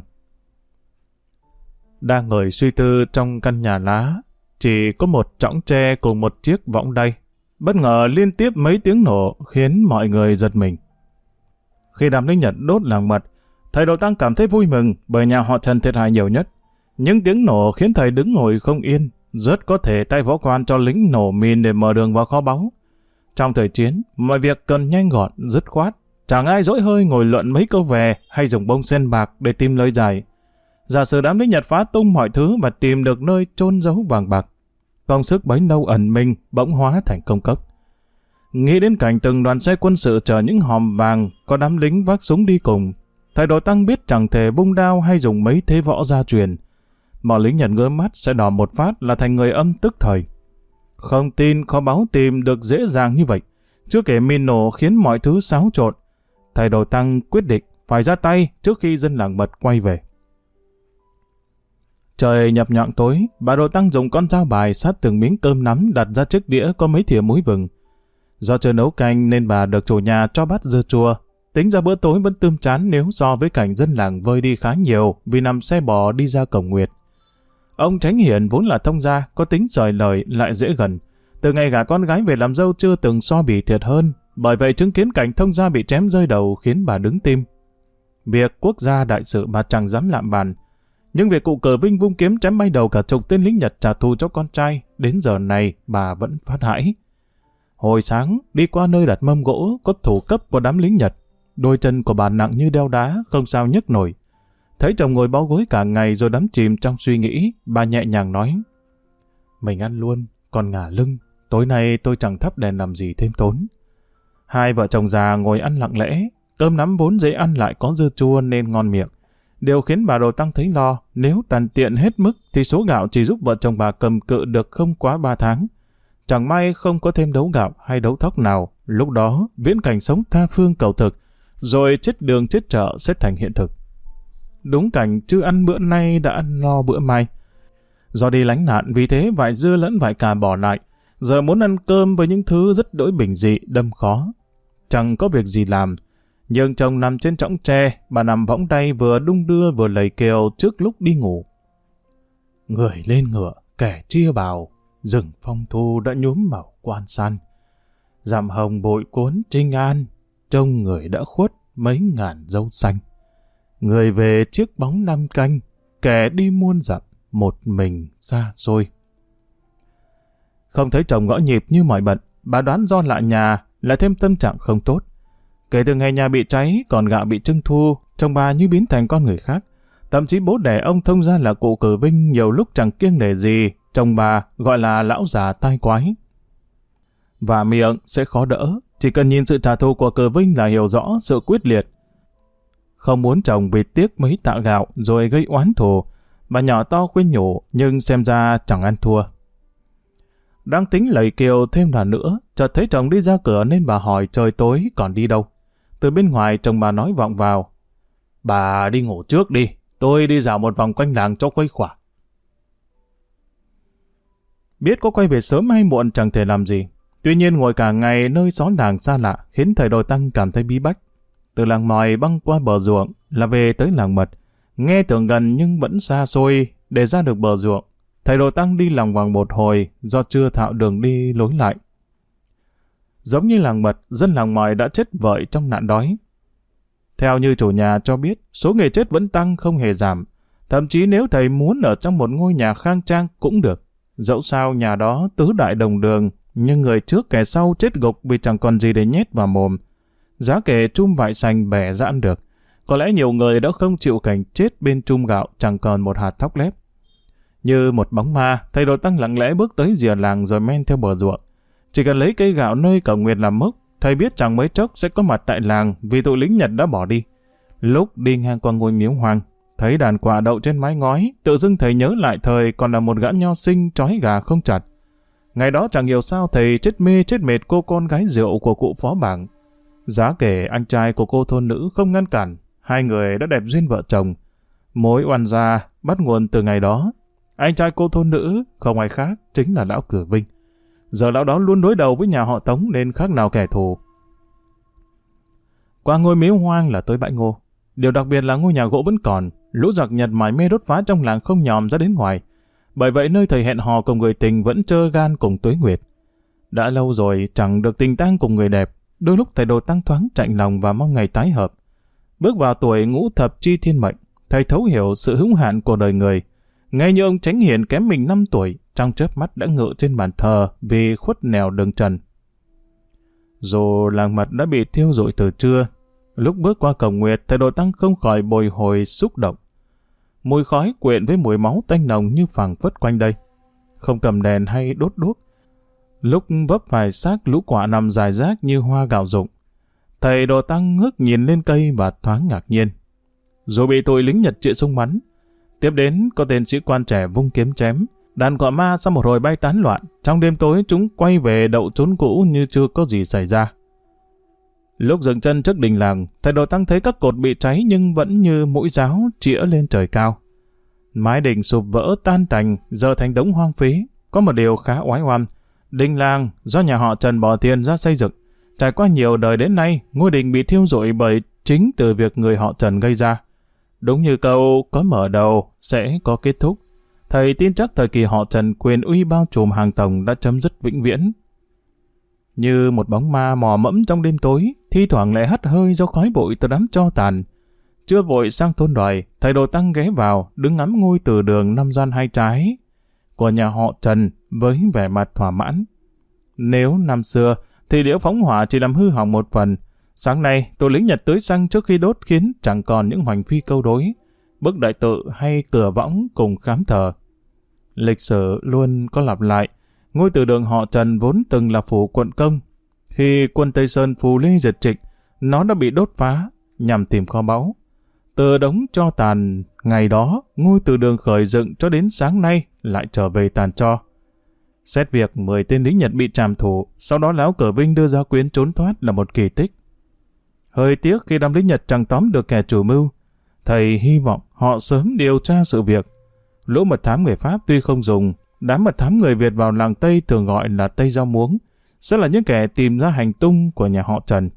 Đang ngồi suy tư trong căn nhà lá, chỉ có một chõng tre cùng một chiếc võng đay. Bất ngờ liên tiếp mấy tiếng nổ khiến mọi người giật mình. Khi đám lính Nhật đốt làng mật, thầy Đồ Tăng cảm thấy vui mừng bởi nhà họ Trần thiệt hại nhiều nhất. Những tiếng nổ khiến thầy đứng ngồi không yên, rất có thể tay võ quan cho lính nổ mìn để mở đường vào kho báu. Trong thời chiến, mọi việc cần nhanh gọn, dứt khoát. Chẳng ai dỗi hơi ngồi luận mấy câu về hay dùng bông sen bạc để tìm lời giải. Giả sử đám lính Nhật phá tung mọi thứ và tìm được nơi chôn giấu vàng bạc, công sức bấy lâu ẩn mình bỗng hóa thành công cốc. Nghĩ đến cảnh từng đoàn xe quân sự chở những hòm vàng, có đám lính vác súng đi cùng, thầy Đồ Tăng biết chẳng thể vung đao hay dùng mấy thế võ gia truyền. Mọi lính Nhật ngơ mắt sẽ đỏ một phát là thành người âm tức thời. Không tin kho báu tìm được dễ dàng như vậy. Chưa kể min nổ khiến mọi thứ xáo trộn, thầy Đồ Tăng quyết định phải ra tay trước khi dân làng mật quay về. Trời nhập nhọn tối, bà Đồ Tăng dùng con dao bài sát từng miếng cơm nắm đặt ra chiếc đĩa có mấy thìa muối vừng. Do chưa nấu canh nên bà được chủ nhà cho bát dưa chua. Tính ra bữa tối vẫn tươm chán nếu so với cảnh dân làng vơi đi khá nhiều vì nằm xe bò đi ra cổng nguyệt. Ông Tránh Hiển vốn là thông gia, có tính sời lời lại dễ gần. Từ ngày gả con gái về làm dâu chưa từng so bì thiệt hơn, bởi vậy chứng kiến cảnh thông gia bị chém rơi đầu khiến bà đứng tim. Việc quốc gia đại sự bà chẳng dám lạm bàn. Nhưng việc cụ Cờ Vinh vung kiếm chém bay đầu cả chục tên lính Nhật trả thù cho con trai, đến giờ này bà vẫn phát hãi. Hồi sáng, đi qua nơi đặt mâm gỗ có thủ cấp của đám lính Nhật. Đôi chân của bà nặng như đeo đá, không sao nhấc nổi. Thấy chồng ngồi bó gối cả ngày rồi đắm chìm trong suy nghĩ, bà nhẹ nhàng nói: mình ăn luôn, còn ngả lưng, tối nay tôi chẳng thắp đèn làm gì thêm tốn. Hai vợ chồng già ngồi ăn lặng lẽ, cơm nắm vốn dễ ăn lại có dưa chua nên ngon miệng. Điều khiến bà Đồ Tăng thấy lo, nếu tàn tiện hết mức thì số gạo chỉ giúp vợ chồng bà cầm cự được không quá 3 tháng. Chẳng may không có thêm đấu gạo hay đấu thóc nào, lúc đó viễn cảnh sống tha phương cầu thực, rồi chết đường chết chợ sẽ thành hiện thực. Đúng cảnh chưa ăn bữa nay đã ăn lo bữa mai. Do đi lánh nạn vì thế vải dưa lẫn vải cà bỏ lại, giờ muốn ăn cơm với những thứ rất đỗi bình dị đâm khó. Chẳng có việc gì làm, nhưng chồng nằm trên chõng tre, bà nằm võng tay vừa đung đưa vừa lầy kèo trước lúc đi ngủ. Người lên ngựa, kẻ chia bào, rừng phong thu đã nhuốm màu quan san. Dặm hồng bội cuốn trinh an, trông người đã khuất mấy ngàn dâu xanh. Người về chiếc bóng năm canh, kẻ đi muôn dặm, một mình xa xôi. Không thấy chồng gõ nhịp như mọi bận, bà đoán do lại nhà, lại thêm tâm trạng không tốt. Kể từ ngày nhà bị cháy, còn gạo bị trưng thu, chồng bà như biến thành con người khác. Thậm chí bố đẻ ông thông ra là cụ Cử Vinh nhiều lúc chẳng kiêng nể gì, chồng bà gọi là lão già tai quái. Và miệng sẽ khó đỡ, chỉ cần nhìn sự trả thù của Cử Vinh là hiểu rõ sự quyết liệt. Không muốn chồng vì tiếc mấy tạ gạo rồi gây oán thù, bà nhỏ to khuyên nhủ nhưng xem ra chẳng ăn thua. Đang tính lầy kiều thêm lần nữa, chợt thấy chồng đi ra cửa nên bà hỏi trời tối còn đi đâu. từ bên ngoài chồng bà nói vọng vào. Bà đi ngủ trước đi, tôi đi dạo một vòng quanh làng cho khuây khỏa. Biết có quay về sớm hay muộn chẳng thể làm gì. Tuy nhiên ngồi cả ngày nơi xó làng xa lạ khiến thầy Đồ Tăng cảm thấy bí bách. Từ làng mòi băng qua bờ ruộng là về tới làng mật. Nghe tưởng gần nhưng vẫn xa xôi để ra được bờ ruộng. Thầy Đồ Tăng đi lòng vòng một hồi do chưa thạo đường đi lối lại. Giống như làng mật, dân làng mòi đã chết vợi trong nạn đói. Theo như chủ nhà cho biết, số người chết vẫn tăng không hề giảm. Thậm chí nếu thầy muốn ở trong một ngôi nhà khang trang cũng được. Dẫu sao nhà đó tứ đại đồng đường, nhưng người trước kẻ sau chết gục vì chẳng còn gì để nhét vào mồm. Giá kể chum vải xanh bẻ ra ăn được. Có lẽ nhiều người đã không chịu cảnh chết bên chum gạo chẳng còn một hạt thóc lép. Như một bóng ma, thầy Đồ Tăng lặng lẽ bước tới rìa làng rồi men theo bờ ruộng. Chỉ cần lấy cây gạo nơi cổng nguyệt làm mốc, thầy biết chẳng mấy chốc sẽ có mặt tại làng vì tụi lính Nhật đã bỏ đi. Lúc đi ngang qua ngôi miếu hoang, thấy đàn quạ đậu trên mái ngói, tự dưng thầy nhớ lại thời còn là một gã nho sinh trói gà không chặt. Ngày đó chẳng hiểu sao thầy chết mê chết mệt cô con gái rượu của cụ phó bảng. Giá kể anh trai của cô thôn nữ không ngăn cản, hai người đã đẹp duyên vợ chồng. Mối oan gia bắt nguồn từ ngày đó. Anh trai cô thôn nữ không ai khác chính là lão Cử Vinh. Giờ lão đó luôn đối đầu với nhà họ Tống nên khác nào kẻ thù. Qua ngôi miếu hoang là tới bãi ngô. Điều đặc biệt là ngôi nhà gỗ vẫn còn, lũ giặc Nhật mải mê đốt phá trong làng không nhòm ra đến ngoài. Bởi vậy nơi thầy hẹn hò cùng người tình vẫn trơ gan cùng Tuế Nguyệt. Đã lâu rồi chẳng được tình tang cùng người đẹp, đôi lúc thầy Đồ Tăng thoáng chạnh lòng và mong ngày tái hợp. Bước vào tuổi ngũ thập chi thiên mệnh, thầy thấu hiểu sự hữu hạn của đời người. Ngay như ông Chánh Hiền kém mình 5 tuổi, trong chớp mắt đã ngự trên bàn thờ vì khuất nẻo đường trần. Dù làng mật đã bị thiêu rụi từ trưa, lúc bước qua cổng nguyệt, thầy Đồ Tăng không khỏi bồi hồi xúc động. Mùi khói quyện với mùi máu tanh nồng như phảng phất quanh đây. Không cầm đèn hay đốt đuốc. Lúc vấp phải xác lũ quạ nằm rải rác như hoa gạo rụng, thầy Đồ Tăng ngước nhìn lên cây và thoáng ngạc nhiên. Dù bị tụi lính Nhật chĩa súng bắn, tiếp đến có tên sĩ quan trẻ vung kiếm chém, đàn quạ ma sau một hồi bay tán loạn. Trong đêm tối chúng quay về đậu trốn cũ như chưa có gì xảy ra. Lúc dừng chân trước đình làng, thầy Đồ Tăng thấy các cột bị cháy nhưng vẫn như mũi giáo chĩa lên trời cao. Mái đình sụp vỡ tan tành, giờ thành đống hoang phí. Có một điều khá oái oăm, đình làng do nhà họ Trần bỏ tiền ra xây dựng. Trải qua nhiều đời đến nay, ngôi đình bị thiêu rụi bởi chính từ việc người họ Trần gây ra. Đúng như câu có mở đầu sẽ có kết thúc. Thầy tin chắc thời kỳ họ Trần quyền uy bao trùm hàng Tòng đã chấm dứt vĩnh viễn. Như một bóng ma mò mẫm trong đêm tối, thi thoảng lại hắt hơi do khói bụi từ đám tro tàn. Chưa vội sang thôn Đoài, thầy Đồ Tăng ghé vào, đứng ngắm ngôi từ đường 5 gian 2 trái của nhà họ Trần với vẻ mặt thỏa mãn. Nếu năm xưa thì liễu phóng hỏa chỉ làm hư hỏng một phần, sáng nay tụi lính Nhật tưới xăng trước khi đốt khiến chẳng còn những hoành phi câu đối, bức đại tự hay cửa võng cùng khám thờ. Lịch sử luôn có lặp lại. Ngôi từ đường họ Trần vốn từng là phủ quận công. Khi quân Tây Sơn phù Lê diệt Trịnh, nó đã bị đốt phá nhằm tìm kho báu. Từ đống tro tàn ngày đó, ngôi từ đường khởi dựng cho đến sáng nay lại trở về tàn tro. Xét việc 10 tên lính Nhật bị trảm thủ, sau đó lão Cử Vinh đưa ra quyến trốn thoát là một kỳ tích. Hơi tiếc khi đám lính Nhật chẳng tóm được kẻ chủ mưu. Thầy hy vọng họ sớm điều tra sự việc. Lũ mật thám người Pháp tuy không dùng, đám mật thám người Việt vào làng Tây thường gọi là Tây Rau Muống, sẽ là những kẻ tìm ra hành tung của nhà họ Trần.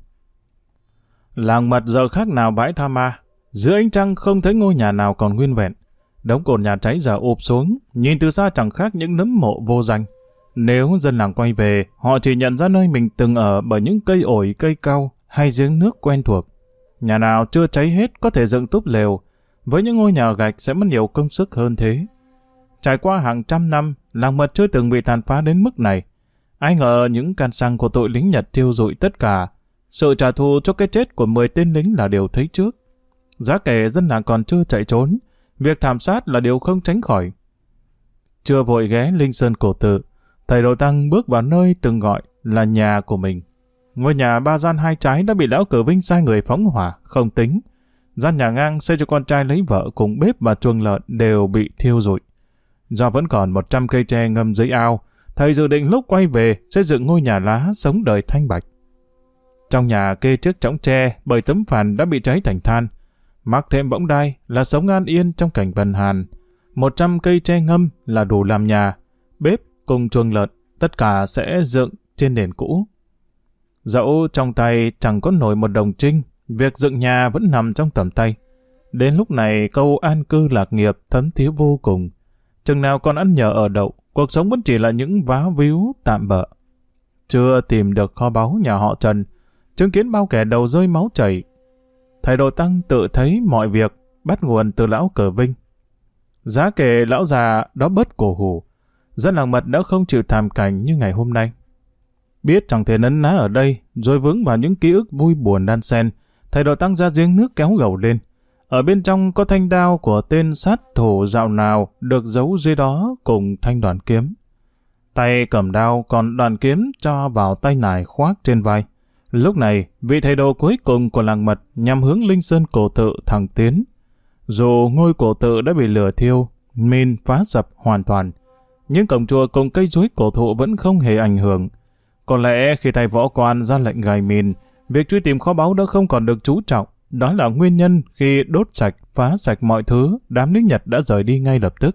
Làng mật giờ khác nào bãi tha ma, giữa ánh trăng không thấy ngôi nhà nào còn nguyên vẹn. Đống cột nhà cháy giờ ụp xuống, nhìn từ xa chẳng khác những nấm mộ vô danh. Nếu dân làng quay về, họ chỉ nhận ra nơi mình từng ở bởi những cây ổi, cây cau hay giếng nước quen thuộc. Nhà nào chưa cháy hết có thể dựng túp lều, với những ngôi nhà gạch sẽ mất nhiều công sức hơn thế. Trải qua hàng trăm năm, làng mật chưa từng bị tàn phá đến mức này. Ai ngờ những can xăng của tụi lính Nhật thiêu rụi tất cả. Sự trả thù cho cái chết của 10 tên lính là điều thấy trước. Giá kể dân làng còn chưa chạy trốn, việc thảm sát là điều không tránh khỏi. Chưa vội ghé Linh Sơn cổ tự, thầy Đồ Tăng bước vào nơi từng gọi là nhà của mình. Ngôi nhà 3 gian 2 trái đã bị lão Cử Vinh sai người phóng hỏa, không tính. Gian nhà ngang xây cho con trai lấy vợ cùng bếp và chuồng lợn đều bị thiêu rụi. Do vẫn còn 100 cây tre ngâm dưới ao, thầy dự định lúc quay về xây dựng ngôi nhà lá sống đời thanh bạch. Trong nhà kê chiếc chõng tre bởi tấm phản đã bị cháy thành than. Mắc thêm võng đai là sống an yên trong cảnh bần hàn. 100 cây tre ngâm là đủ làm nhà. Bếp cùng chuồng lợn, tất cả sẽ dựng trên nền cũ. Dẫu trong tay chẳng có nổi một đồng trinh, việc dựng nhà vẫn nằm trong tầm tay. Đến lúc này câu an cư lạc nghiệp thấm thía vô cùng. Chừng nào còn ăn nhờ ở đậu, cuộc sống vẫn chỉ là những vá víu tạm bợ. Chưa tìm được kho báu nhà họ Trần, chứng kiến bao kẻ đầu rơi máu chảy. Thầy Đồ Tăng tự thấy mọi việc bắt nguồn từ lão Cờ Vinh. Giá kể lão già đó bớt cổ hủ, dân làng Mật đã không chịu thảm cảnh như ngày hôm nay. Biết chẳng thể nấn ná ở đây, rồi vướng vào những ký ức vui buồn đan xen, thầy Đồ Tăng ra giếng nước kéo gầu lên. Ở bên trong có thanh đao của tên sát thủ dạo nào được giấu dưới đó cùng thanh đoàn kiếm. Tay cầm đao còn đoàn kiếm cho vào tay nải khoác trên vai. Lúc này, vị thầy đồ cuối cùng của làng Mật nhằm hướng Linh Sơn cổ tự thẳng tiến. Dù ngôi cổ tự đã bị lửa thiêu, min phá sập hoàn toàn, nhưng cổng chùa cùng cây chuối cổ thụ vẫn không hề ảnh hưởng. Có lẽ khi thầy võ quan ra lệnh gài mìn, việc truy tìm kho báu đã không còn được chú trọng. Đó là nguyên nhân khi đốt sạch, phá sạch mọi thứ, đám lính Nhật đã rời đi ngay lập tức.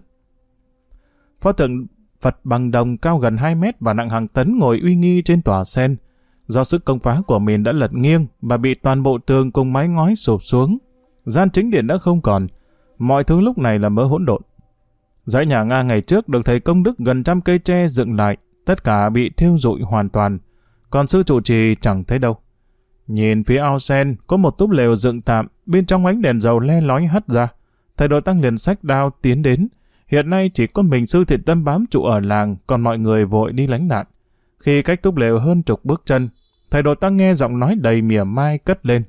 Pho tượng Phật bằng đồng cao gần 2 mét và nặng hàng tấn ngồi uy nghi trên tòa sen. Do sức công phá của mình đã lật nghiêng và bị toàn bộ tường cùng mái ngói sụp xuống. Gian chính điện đã không còn. Mọi thứ lúc này là mớ hỗn độn. Dãy nhà Nga ngày trước được thầy công đức gần 100 cây tre dựng lại, tất cả bị thiêu rụi hoàn toàn. Còn sư trụ trì chẳng thấy đâu. Nhìn phía ao sen có một túp lều dựng tạm, bên trong ánh đèn dầu le lói hắt ra. Thầy Đồ Tăng liền xách đao tiến đến. Hiện nay chỉ có mình sư Thiện Tâm bám trụ ở làng, còn mọi người vội đi lánh nạn. Khi cách túp lều hơn chục bước chân, thầy Đồ Tăng nghe giọng nói đầy mỉa mai cất lên.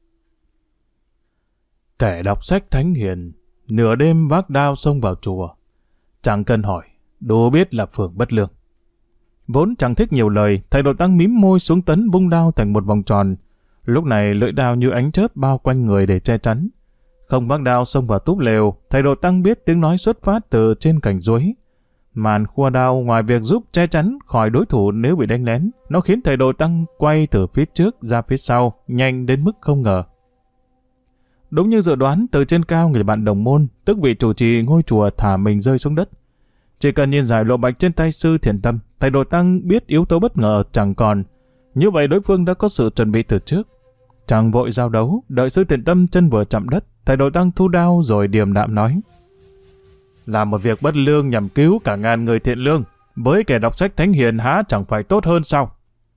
Kẻ đọc sách thánh hiền, nửa đêm vác đao xông vào chùa. Chẳng cần hỏi, đủ biết là phường bất lương. Vốn chẳng thích nhiều lời, thầy Đồ Tăng mím môi xuống tấn vung đao thành một vòng tròn. Lúc này lưỡi đao như ánh chớp bao quanh người để che chắn. Không vác đao xông vào túp lều, thầy Đồ Tăng biết tiếng nói xuất phát từ trên cành duối. Màn khua đao ngoài việc giúp che chắn khỏi đối thủ nếu bị đánh lén, nó khiến thầy Đồ Tăng quay từ phía trước ra phía sau, nhanh đến mức không ngờ. Đúng như dự đoán, từ trên cao người bạn đồng môn, tức vị chủ trì ngôi chùa thả mình rơi xuống đất. Chỉ cần nhìn giải lộ bạch trên tay sư Thiện Tâm, thầy Đồ Tăng biết yếu tố bất ngờ chẳng còn. Như vậy đối phương đã có sự chuẩn bị từ trước. Chẳng vội giao đấu, đợi sư Thiện Tâm chân vừa chạm đất, thầy Đồ Tăng thu đao rồi điềm đạm nói: làm một việc bất lương nhằm cứu cả ngàn người thiện lương, với kẻ đọc sách thánh hiền há chẳng phải tốt hơn sao?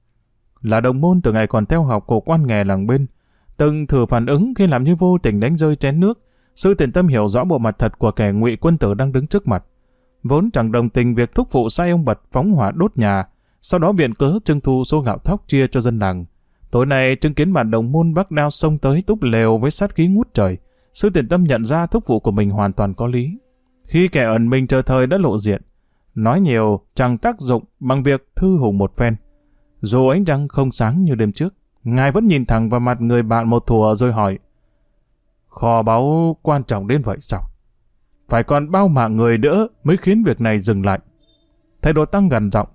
Là đồng môn từ ngày còn theo học của quan nghè làng bên, từng thử phản ứng khi làm như vô tình đánh rơi chén nước, sư Thiện Tâm hiểu rõ bộ mặt thật của kẻ ngụy quân tử đang đứng trước mặt. Vốn chẳng đồng tình việc thúc phụ sai ông Bật phóng hỏa đốt nhà, sau đó viện cớ trưng thu số gạo thóc chia cho dân làng. Tối nay chứng kiến bạn đồng môn vác đao xông tới túp lều với sát khí ngút trời, sư Thiện Tâm nhận ra thúc phụ của mình hoàn toàn có lý. Khi kẻ ẩn mình chờ thời đã lộ diện, nói nhiều chẳng tác dụng bằng việc thư hùng một phen. Dù ánh trăng không sáng như đêm trước, ngài vẫn nhìn thẳng vào mặt người bạn một thùa rồi hỏi: kho báu quan trọng đến vậy sao? Phải còn bao mạng người nữa mới khiến việc này dừng lại. Thầy Đồ Tăng gằn giọng: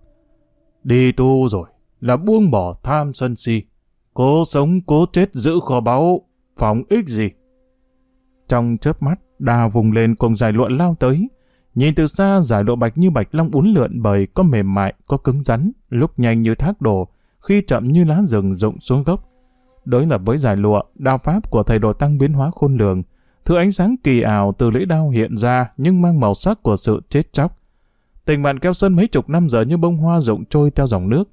đi tu rồi là buông bỏ tham sân si, cố sống cố chết giữ kho báu, phóng ích gì? Trong chớp mắt, đao vùng lên cùng giải lụa lao tới. Nhìn từ xa, giải lụa bạch như bạch long uốn lượn bời, có mềm mại, có cứng rắn, lúc nhanh như thác đổ, khi chậm như lá rừng rụng xuống gốc. Đối lập với giải lụa, đao pháp của thầy Đồ Tăng biến hóa khôn lường. Thứ ánh sáng kỳ ảo từ lưỡi đao hiện ra nhưng mang màu sắc của sự chết chóc. Tình bạn keo sơn mấy chục năm giờ như bông hoa rụng trôi theo dòng nước.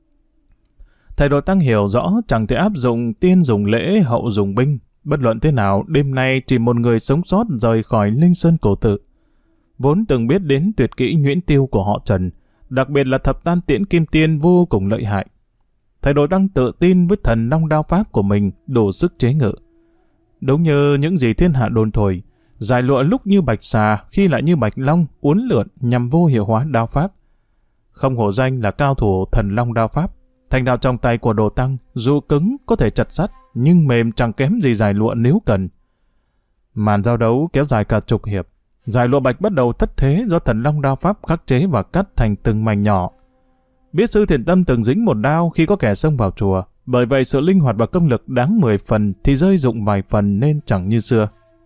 Thầy Đồ Tăng hiểu rõ chẳng thể áp dụng tiên dùng lễ hậu dùng binh. Bất luận thế nào, đêm nay chỉ một người sống sót rời khỏi Linh Sơn cổ tự. Vốn từng biết đến tuyệt kỹ nhuyễn tiêu của họ Trần, đặc biệt là thập tam tiễn kim tiên vô cùng lợi hại. Thầy Đồ Tăng tự tin với thần long đao pháp của mình đủ sức chế ngự. Đúng như những gì thiên hạ đồn thổi, giải lụa lúc như bạch xà, khi lại như bạch long, uốn lượn nhằm vô hiệu hóa đao pháp. Không hổ danh là cao thủ thần long đao pháp, thanh đao trong tay của Đồ Tăng dù cứng có thể chặt sắt, nhưng mềm chẳng kém gì giải lụa nếu cần. Màn giao đấu kéo dài cả chục hiệp. Giải lụa bạch bắt đầu thất thế do thần long đao pháp khắc chế và cắt thành từng mảnh nhỏ. Biết sư Thiện Tâm từng dính một đao khi có kẻ xông vào chùa, bởi vậy sự linh hoạt và công lực đáng 10 phần thì rơi dụng vài phần nên chẳng như xưa.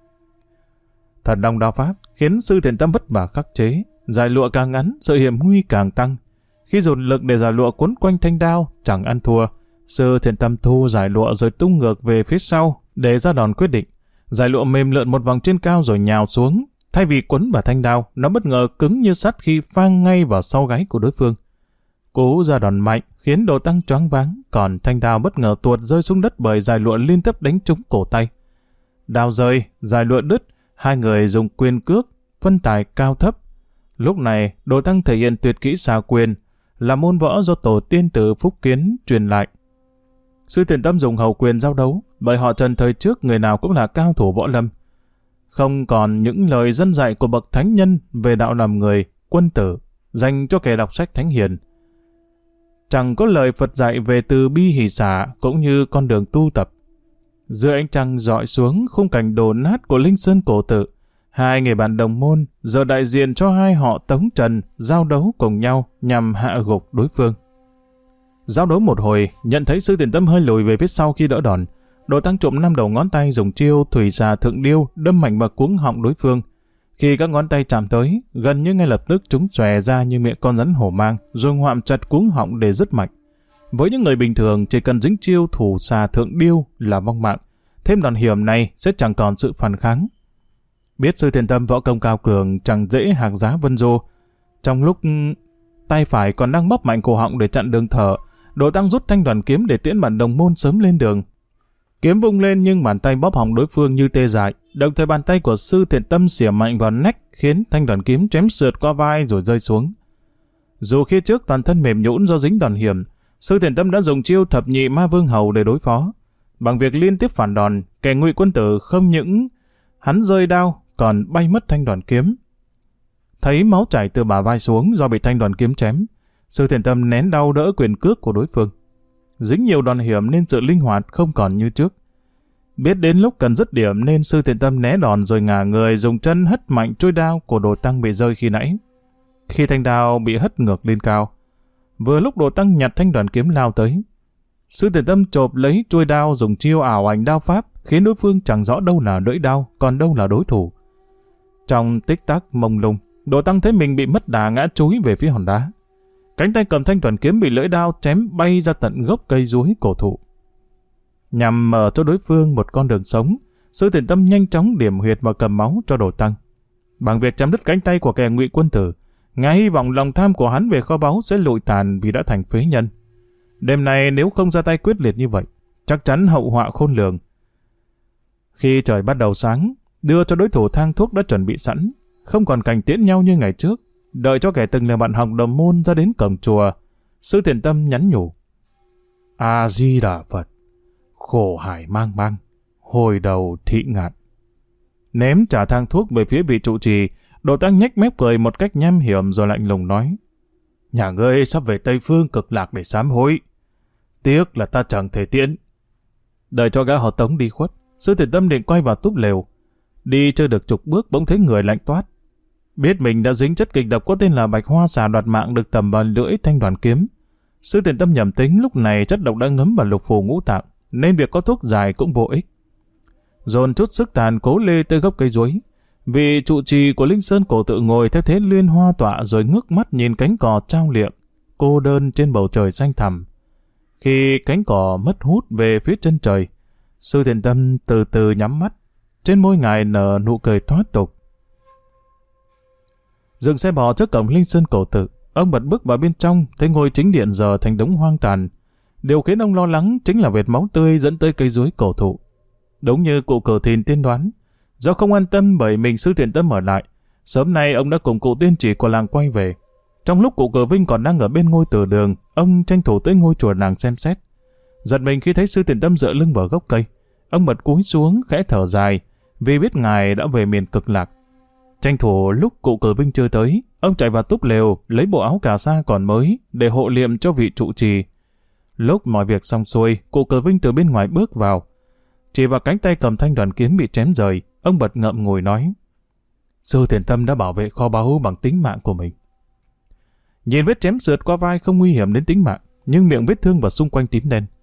Thần long đao pháp khiến Sư Thiện Tâm vất vả khắc chế, giải lụa càng ngắn, sự hiểm nguy càng tăng. Khi dồn lực để giải lụa quấn quanh thanh đao, chẳng ăn thua. Sư Thiện Tâm thu giải lụa rồi tung ngược về phía sau để ra đòn quyết định. Giải lụa mềm lượn một vòng trên cao rồi nhào xuống. Thay vì quấn vào thanh đao, nó bất ngờ cứng như sắt khi phang ngay vào sau gáy của đối phương. Cú ra đòn mạnh khiến Đồ Tăng choáng váng, còn thanh đao bất ngờ tuột rơi xuống đất bởi giải lụa liên tiếp đánh trúng cổ tay. Đao rơi, giải lụa đứt, hai người dùng quyền cước, phân tài cao thấp. Lúc này, Đồ Tăng thể hiện tuyệt kỹ xà quyền, là môn võ do tổ tiên từ Phúc Kiến truyền lại. Sư Thiện Tâm dùng hầu quyền giao đấu, bởi họ Trần thời trước người nào cũng là cao thủ võ lâm. Không còn những lời dân dạy của bậc thánh nhân về đạo làm người, quân tử, dành cho kẻ đọc sách thánh hiền. Chẳng có lời Phật dạy về từ bi hỷ xả cũng như con đường tu tập. Dưới ánh trăng rọi xuống khung cảnh đổ nát của Linh Sơn cổ tự, hai người bạn đồng môn giờ đại diện cho hai họ Tống Trần giao đấu cùng nhau nhằm hạ gục đối phương. Giao đấu một hồi, nhận thấy Sư Thiện Tâm hơi lùi về phía sau khi đỡ đòn, Đồ Tăng trộm 5 đầu ngón tay dùng chiêu thủy xà thượng điêu đâm mạnh vào cuống họng đối phương. Khi các ngón tay chạm tới, gần như ngay lập tức chúng xòe ra như miệng con rắn hổ mang, rồi ngoạm chặt cuống họng để dứt mạnh. Với những người bình thường, chỉ cần dính chiêu thủ xà thượng điêu là vong mạng, thêm đòn hiểm này sẽ chẳng còn sự phản kháng. Biết Sư Thiện Tâm võ công cao cường chẳng dễ hạc giá vân du. Trong lúc tay phải còn đang bóp mạnh cổ họng để chặn đường thở, Đồ Tăng rút thanh đoàn kiếm để tiễn bạn đồng môn sớm lên đường. Kiếm vung lên nhưng bàn tay bóp họng đối phương như tê dại, đồng thời bàn tay của Sư Thiện Tâm xỉa mạnh vào nách khiến thanh đoàn kiếm chém sượt qua vai rồi rơi xuống. Dù khi trước toàn thân mềm nhũn do dính đòn hiểm, Sư Thiện Tâm đã dùng chiêu thập nhị ma vương hầu để đối phó. Bằng việc liên tiếp phản đòn, kẻ Ngụy Quân Tử không những hắn rơi đao còn bay mất thanh đoàn kiếm. Thấy máu chảy từ bả vai xuống do bị thanh đoàn kiếm chém, Sư Thiện Tâm nén đau đỡ quyền cước của đối phương. Dính nhiều đòn hiểm nên sự linh hoạt không còn như trước. Biết đến lúc cần dứt điểm nên Sư Thiện Tâm né đòn rồi ngả người dùng chân hất mạnh chuôi đao của Đồ Tăng bị rơi khi nãy. Khi thanh đao bị hất ngược lên cao, vừa lúc Đồ Tăng nhặt thanh đoàn kiếm lao tới, Sư Thiện Tâm chộp lấy chuôi đao dùng chiêu ảo ảnh đao pháp khiến đối phương chẳng rõ đâu là lưỡi đao còn đâu là đối thủ. Trong tích tắc mông lung, Đồ Tăng thấy mình bị mất đà ngã chúi về phía hòn đá. Cánh tay cầm thanh đoàn kiếm bị lưỡi đao chém bay ra tận gốc cây ruối cổ thụ. Nhằm mở cho đối phương một con đường sống, Sư Thiện Tâm nhanh chóng điểm huyệt và cầm máu cho Đồ Tăng. Bằng việc chém đứt cánh tay của kẻ Ngụy Quân Tử, ngài hy vọng lòng tham của hắn về kho báu sẽ lụi tàn vì đã thành phế nhân. Đêm nay nếu không ra tay quyết liệt như vậy, chắc chắn hậu họa khôn lường. Khi trời bắt đầu sáng, đưa cho đối thủ thang thuốc đã chuẩn bị sẵn, không còn cảnh tiễn nhau như ngày trước. Đợi cho kẻ từng là bạn học đồng môn ra đến cổng chùa, Sư Thiện Tâm nhắn nhủ: A Di Đà Phật, khổ hải mang mang, hồi đầu thị ngạn. Ném trả thang thuốc về phía vị trụ trì, Đồ Tăng nhếch mép cười một cách nham hiểm rồi lạnh lùng nói: Nhà ngươi sắp về Tây Phương Cực Lạc để sám hối, tiếc là ta chẳng thể tiễn. Đợi cho gã họ Tống đi khuất, Sư Thiện Tâm định quay vào túp lều. Đi chưa được chục bước bỗng thấy người lạnh toát. Biết mình đã dính chất kịch độc có tên là bạch hoa xà đoạt mạng được tầm vào lưỡi thanh đoàn kiếm. Sư Thiện Tâm nhầm tính lúc này chất độc đã ngấm vào lục phủ ngũ tạng, nên việc có thuốc giải cũng vô ích. Dồn chút sức tàn cố lê tới gốc cây ruối. Vị trụ trì của Linh Sơn cổ tự ngồi theo thế liên hoa tọa rồi ngước mắt nhìn cánh cỏ trao liệng, cô đơn trên bầu trời xanh thẳm. Khi cánh cỏ mất hút về phía chân trời, Sư Thiện Tâm từ từ nhắm mắt, trên môi ngài nở nụ cười thoát tục. Dừng xe bò trước cổng Linh Sơn cổ tự, ông bật bước vào bên trong, thấy ngôi chính điện giờ thành đống hoang tàn. Điều khiến ông lo lắng chính là vệt máu tươi dẫn tới cây ruối cổ thụ. Đúng như cụ Cử Thìn tiên đoán, do không an tâm bởi mình Sư Thiện Tâm ở lại, sớm nay ông đã cùng cụ tiên chỉ của làng quay về. Trong lúc cụ Cử Vinh còn đang ở bên ngôi từ đường, ông tranh thủ tới ngôi chùa làng xem xét. Giật mình khi thấy Sư Thiện Tâm dựa lưng vào gốc cây, ông bật cúi xuống khẽ thở dài, vì biết ngài đã về miền Cực Lạc. Tranh thủ lúc cụ Cử Vinh chưa tới, ông chạy vào túp lều lấy bộ áo cà sa còn mới để hộ liệm cho vị trụ trì. Lúc mọi việc xong xuôi, cụ Cử Vinh từ bên ngoài bước vào, chỉ vào cánh tay cầm thanh đoàn kiếm bị chém rời, ông bật ngậm ngùi nói: Sư Thiện Tâm đã bảo vệ kho báu bằng tính mạng của mình. Nhìn vết chém sượt qua vai không nguy hiểm đến tính mạng, nhưng miệng vết thương và xung quanh tím đen.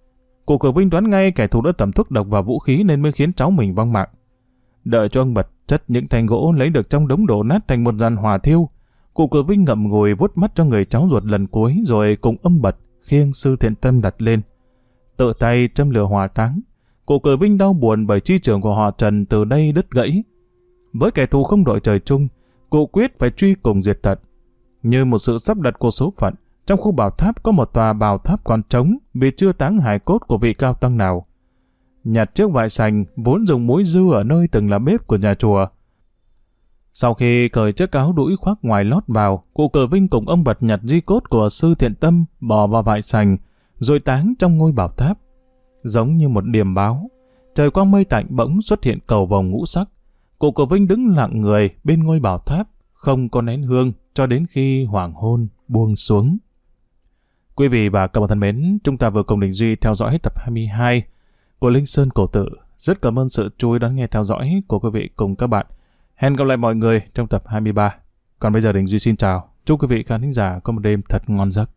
Cụ Cử Vinh đoán ngay kẻ thù đã tẩm thuốc độc vào vũ khí nên mới khiến cháu mình vong mạng. Đợi cho ông Bật chất những thanh gỗ lấy được trong đống đổ nát thành một dàn hỏa thiêu, cụ Cử Vinh ngậm ngùi vuốt mắt cho người cháu ruột lần cuối rồi cùng ông Bật khiêng Sư Thiện Tâm đặt lên. Tự tay châm lửa hỏa táng. Cụ Cử Vinh đau buồn bởi chi trưởng của họ Trần từ đây đứt gãy. Với kẻ thù không đội trời chung, cụ quyết phải truy cùng diệt tận. Như một sự sắp đặt của số phận, trong khu bảo tháp có một tòa bảo tháp còn trống vì chưa táng hài cốt của vị cao tăng nào. Nhặt chiếc vải sành vốn dùng muối dư ở nơi từng là bếp của nhà chùa. Sau khi cởi chiếc áo đũi khoác ngoài lót vào, cụ Cử Vinh cùng ông Bật nhặt di cốt của Sư Thiện Tâm bỏ vào vải sành, rồi táng trong ngôi bảo tháp. Giống như một điềm báo, trời quang mây tạnh bỗng xuất hiện cầu vồng ngũ sắc. Cụ Cử Vinh đứng lặng người bên ngôi bảo tháp, không có nén hương cho đến khi hoàng hôn buông xuống. Quý vị và các bạn thân mến, chúng ta vừa cùng Đình Duy theo dõi tập 22 của Linh Sơn Cổ Tự. Rất cảm ơn sự chú ý đón nghe theo dõi của quý vị cùng các bạn. Hẹn gặp lại mọi người trong tập 23. Còn bây giờ Đình Duy xin chào. Chúc quý vị khán thính giả có một đêm thật ngon giấc.